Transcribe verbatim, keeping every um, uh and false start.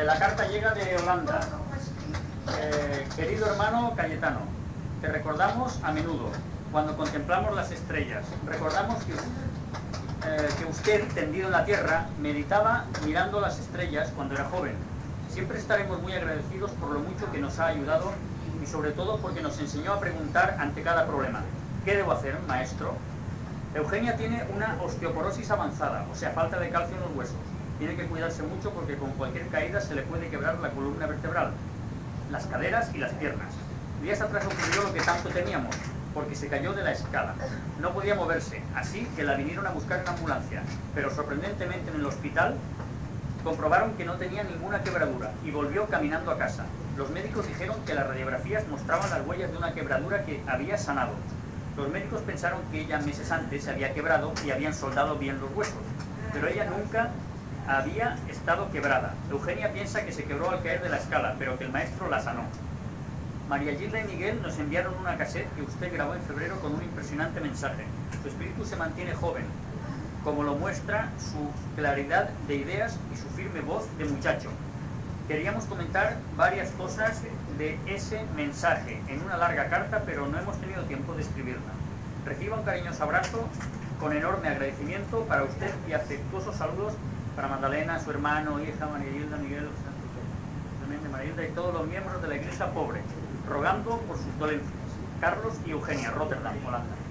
la carta llega de Holanda. Eh, querido hermano Cayetano, te recordamos a menudo cuando contemplamos las estrellas. Recordamos que, eh, que usted, tendido en la tierra, meditaba mirando las estrellas cuando era joven. Siempre estaremos muy agradecidos por lo mucho que nos ha ayudado y sobre todo porque nos enseñó a preguntar ante cada problema. ¿Qué debo hacer, maestro? Eugenia tiene una osteoporosis avanzada, o sea, falta de calcio en los huesos. Tiene que cuidarse mucho porque con cualquier caída se le puede quebrar la columna vertebral, las caderas y las piernas. Días atrás ocurrió lo que tanto temíamos, porque se cayó de la escala. No podía moverse, así que la vinieron a buscar en ambulancia, pero sorprendentemente en el hospital comprobaron que no tenía ninguna quebradura y volvió caminando a casa. Los médicos dijeron que las radiografías mostraban las huellas de una quebradura que había sanado. Los médicos pensaron que ella meses antes se había quebrado y habían soldado bien los huesos, pero ella nunca había estado quebrada. Eugenia piensa que se quebró al caer de la escala, pero que el maestro la sanó. María Gilda y Miguel nos enviaron una cassette que usted grabó en febrero con un impresionante mensaje. Su espíritu se mantiene joven, como lo muestra su claridad de ideas y su firme voz de muchacho. Queríamos comentar varias cosas de ese mensaje en una larga carta, pero no hemos tenido tiempo de escribirla. Reciba un cariñoso abrazo con enorme agradecimiento para usted y afectuosos saludos para Magdalena, su hermano, hija, María Gilda, Miguel, María Gilda y todos los miembros de la Iglesia Pobre, rogando por sus dolencias. Carlos y Eugenia, Rotterdam, Holanda.